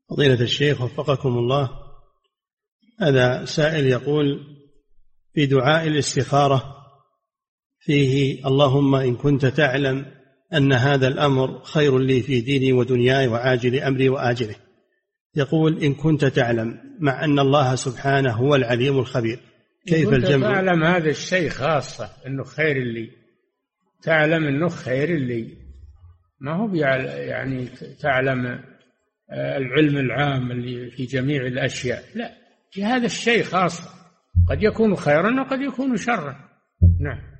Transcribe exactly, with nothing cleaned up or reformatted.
فضيلة الشيخ وفقكم الله، هذا سائل يقول في دعاء الاستخارة فيه: اللهم إن كنت تعلم أن هذا الأمر خير لي في ديني ودنياي وعاجل أمري وآجله، يقول إن كنت تعلم، مع أن الله سبحانه هو العليم الخبير، كيف الجمع؟ تعلم هذا الشيء خاصة أنه خير لي، تعلم أنه خير لي، ما هو يعني تعلم العلم العام اللي في جميع الأشياء، لا، في هذا الشيء خاصة، قد يكون خيرا وقد يكون شرا. نعم.